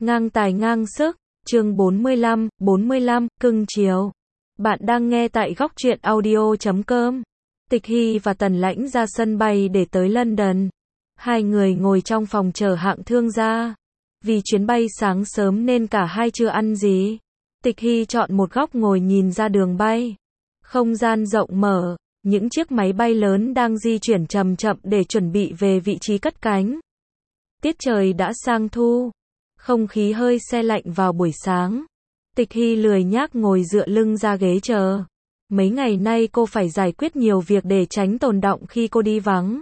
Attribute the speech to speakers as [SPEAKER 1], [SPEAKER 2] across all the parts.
[SPEAKER 1] Ngang tài ngang sức, chương 45, cưng chiều. Bạn đang nghe tại góc truyện audio.com. Tịch Hy và Tần Lãnh ra sân bay để tới London. Hai người ngồi trong phòng chờ hạng thương gia. Vì chuyến bay sáng sớm nên cả hai chưa ăn gì. Tịch Hy chọn một góc ngồi nhìn ra đường bay. Không gian rộng mở, những chiếc máy bay lớn đang di chuyển chậm chậm để chuẩn bị về vị trí cất cánh. Tiết trời đã sang thu. Không khí hơi se lạnh vào buổi sáng. Tịch Hy lười nhác ngồi dựa lưng ra ghế chờ. Mấy ngày nay cô phải giải quyết nhiều việc để tránh tồn đọng khi cô đi vắng.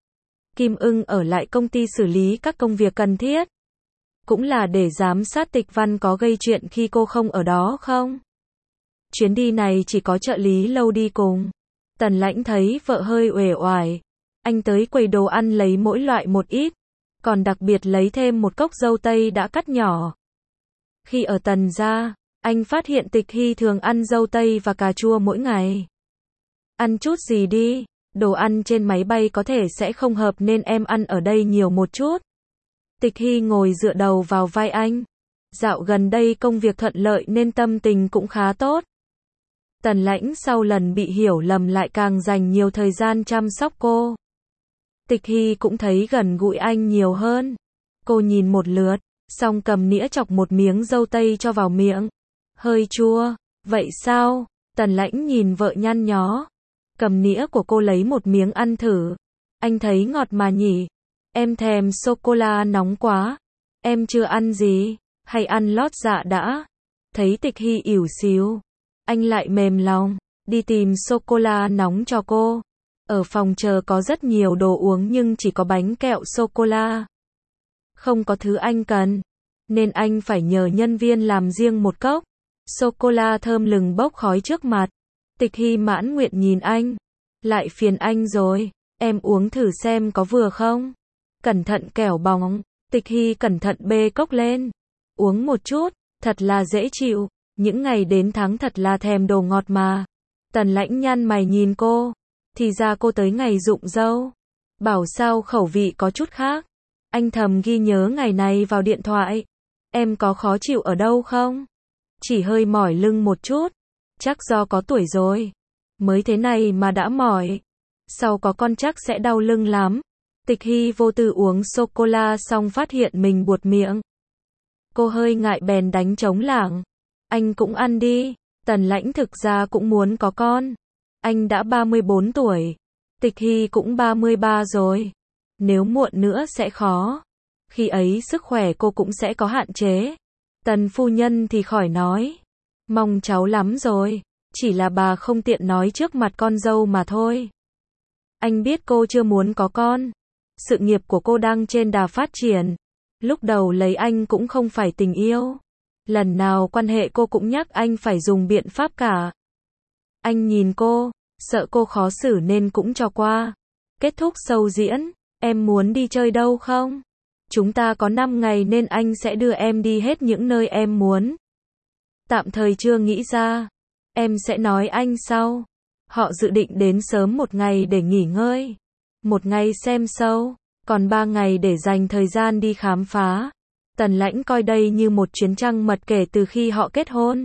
[SPEAKER 1] Kim Ưng ở lại công ty xử lý các công việc cần thiết. Cũng là để giám sát Tịch Văn có gây chuyện khi cô không ở đó không. Chuyến đi này chỉ có trợ lý Lâu đi cùng. Tần Lãnh thấy vợ hơi uể oải. Anh tới quầy đồ ăn lấy mỗi loại một ít. Còn đặc biệt lấy thêm một cốc dâu tây đã cắt nhỏ. Khi ở Tần gia, anh phát hiện Tịch Hy thường ăn dâu tây và cà chua mỗi ngày. Ăn chút gì đi, đồ ăn trên máy bay có thể sẽ không hợp nên em ăn ở đây nhiều một chút. Tịch Hy ngồi dựa đầu vào vai anh. Dạo gần đây công việc thuận lợi nên tâm tình cũng khá tốt. Tần Lãnh sau lần bị hiểu lầm lại càng dành nhiều thời gian chăm sóc cô. Tịch Hy cũng thấy gần gũi anh nhiều hơn. Cô nhìn một lượt, xong cầm nĩa chọc một miếng dâu tây cho vào miệng. Hơi chua, vậy sao? Tần Lãnh nhìn vợ nhăn nhó. Cầm nĩa của cô lấy một miếng ăn thử. Anh thấy ngọt mà nhỉ. Em thèm sô-cô-la nóng quá. Em chưa ăn gì, hay ăn lót dạ đã. Thấy Tịch Hy ỉu xìu. Anh lại mềm lòng, đi tìm sô-cô-la nóng cho cô. Ở phòng chờ có rất nhiều đồ uống nhưng chỉ có bánh kẹo sô-cô-la. Không có thứ anh cần, nên anh phải nhờ nhân viên làm riêng một cốc. Sô-cô-la thơm lừng bốc khói trước mặt. Tịch Hy mãn nguyện nhìn anh. Lại phiền anh rồi, em uống thử xem có vừa không. Cẩn thận kẻo bóng. Tịch Hy cẩn thận bê cốc lên. Uống một chút, thật là dễ chịu. Những ngày đến tháng thật là thèm đồ ngọt mà. Tần Lãnh nhăn mày nhìn cô. Thì ra cô tới ngày rụng râu. Bảo sao khẩu vị có chút khác. Anh thầm ghi nhớ ngày này vào điện thoại. Em có khó chịu ở đâu không? Chỉ hơi mỏi lưng một chút. Chắc do có tuổi rồi. Mới thế này mà đã mỏi. Sau có con chắc sẽ đau lưng lắm. Tịch Hy vô tư uống sô-cô-la xong phát hiện mình buột miệng. Cô hơi ngại bèn đánh trống lảng. Anh cũng ăn đi. Tần Lãnh thực ra cũng muốn có con. Anh đã 34 tuổi. Tịch Hy cũng 33 rồi. Nếu muộn nữa sẽ khó. Khi ấy sức khỏe cô cũng sẽ có hạn chế. Tần phu nhân thì khỏi nói. Mong cháu lắm rồi. Chỉ là bà không tiện nói trước mặt con dâu mà thôi. Anh biết cô chưa muốn có con. Sự nghiệp của cô đang trên đà phát triển. Lúc đầu lấy anh cũng không phải tình yêu. Lần nào quan hệ cô cũng nhắc anh phải dùng biện pháp cả. Anh nhìn cô, sợ cô khó xử nên cũng cho qua. Kết thúc show diễn, em muốn đi chơi đâu không? Chúng ta có 5 ngày nên anh sẽ đưa em đi hết những nơi em muốn. Tạm thời chưa nghĩ ra. Em sẽ nói anh sau. Họ dự định đến sớm một ngày để nghỉ ngơi. Một ngày xem show, còn 3 ngày để dành thời gian đi khám phá. Tần Lãnh coi đây như một chuyến trăng mật kể từ khi họ kết hôn.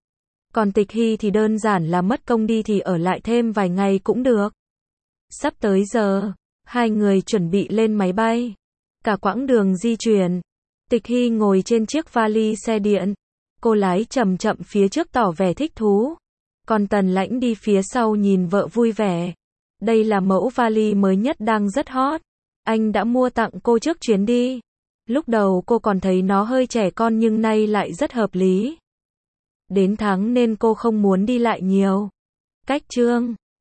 [SPEAKER 1] Còn Tịch Hy thì đơn giản là mất công đi thì ở lại thêm vài ngày cũng được. Sắp tới giờ, hai người chuẩn bị lên máy bay. Cả quãng đường di chuyển, Tịch Hy ngồi trên chiếc vali xe điện. Cô lái chậm chậm phía trước tỏ vẻ thích thú. Còn Tần Lãnh đi phía sau nhìn vợ vui vẻ. Đây là mẫu vali mới nhất đang rất hot. Anh đã mua tặng cô trước chuyến đi. Lúc đầu cô còn thấy nó hơi trẻ con nhưng nay lại rất hợp lý. Đến tháng nên cô không muốn đi lại nhiều. Cách chương